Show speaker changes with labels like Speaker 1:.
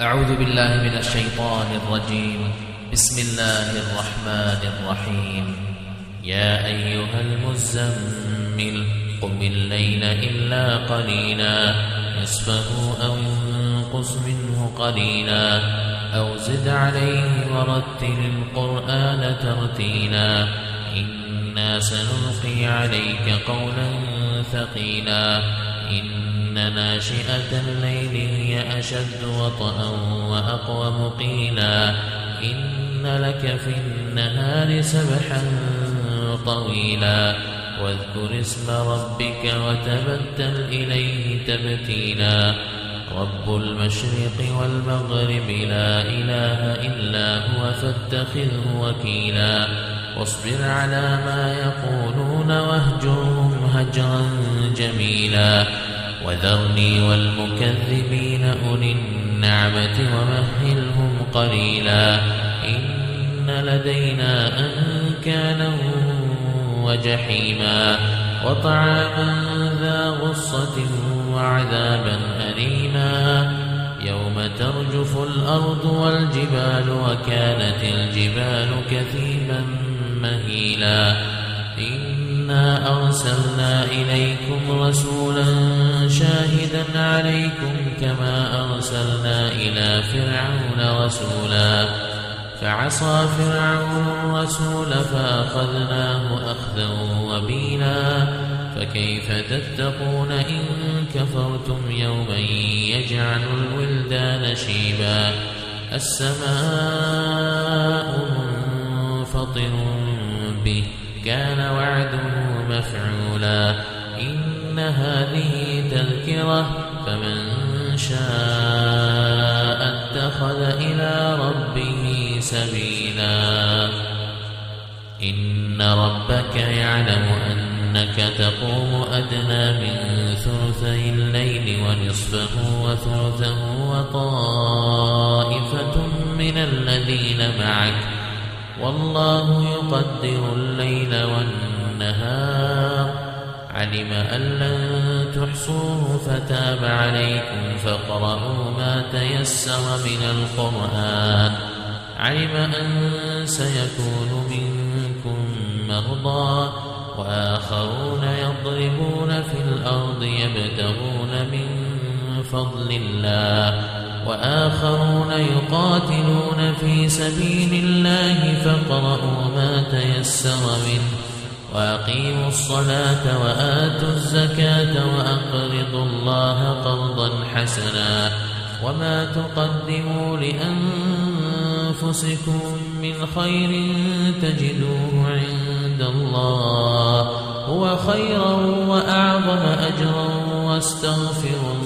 Speaker 1: أعوذ بالله من الشيطان الرجيم. بسم الله الرحمن الرحيم. يا أيها المزمل قم الليل إلا قليلا نصفه أو انقص منه قليلا أو زد عليه ورتل القرآن ترتيلا إنا سنلقي عليك قولا ثقيلا إن ناشئة الليل هي أشد وطئا وأقوم قيلا إن لك في النهار سبحا طويلا واذكر اسم ربك وتبتل إليه تبتيلا رب المشرق والمغرب لا إله إلا هو فاتخذه وكيلا واصبر على ما يقولون واهجرهم هجرا جميلا وذرني والمكذبين أولي النعمة ومهلهم قليلا إن لدينا أنكالا وجحيما وطعاما ذا غصة وعذابا أليما يوم ترجف الأرض والجبال وكانت الجبال كثيبا مهيلا إنا أرسلنا إليكم رسولا شاهدا عليكم كما أرسلنا إلى فرعون رسولا فعصى فرعون الرسول فأخذناه أخذا وبيلا فكيف تتقون إن كفرتم يوما يجعل الولدان شيبا السماء منفطر به كان وعده مفعولا إن هذه تذكرة فمن شاء اتخذ إلى ربه سبيلا إن ربك يعلم أنك تقوم أدنى من ثلثي الليل ونصفه وثلثه وطائفة من الذين معك والله يقدر الليل والنهار علم أن لن تحصوه فتاب عليكم فاقرؤوا ما تيسر من القرآن علم أن سيكون منكم مرضى وآخرون يضربون في الأرض يبتغون من فضل الله وآخرون يقاتلون في سبيل الله فاقرؤوا ما تيسر منه وأقيموا الصلاة وآتوا الزكاة وأقرضوا الله قرضا حسنا وما تقدموا لأنفسكم من خير تجدوه عند الله هو خيرا وأعظم أجرا واستغفروا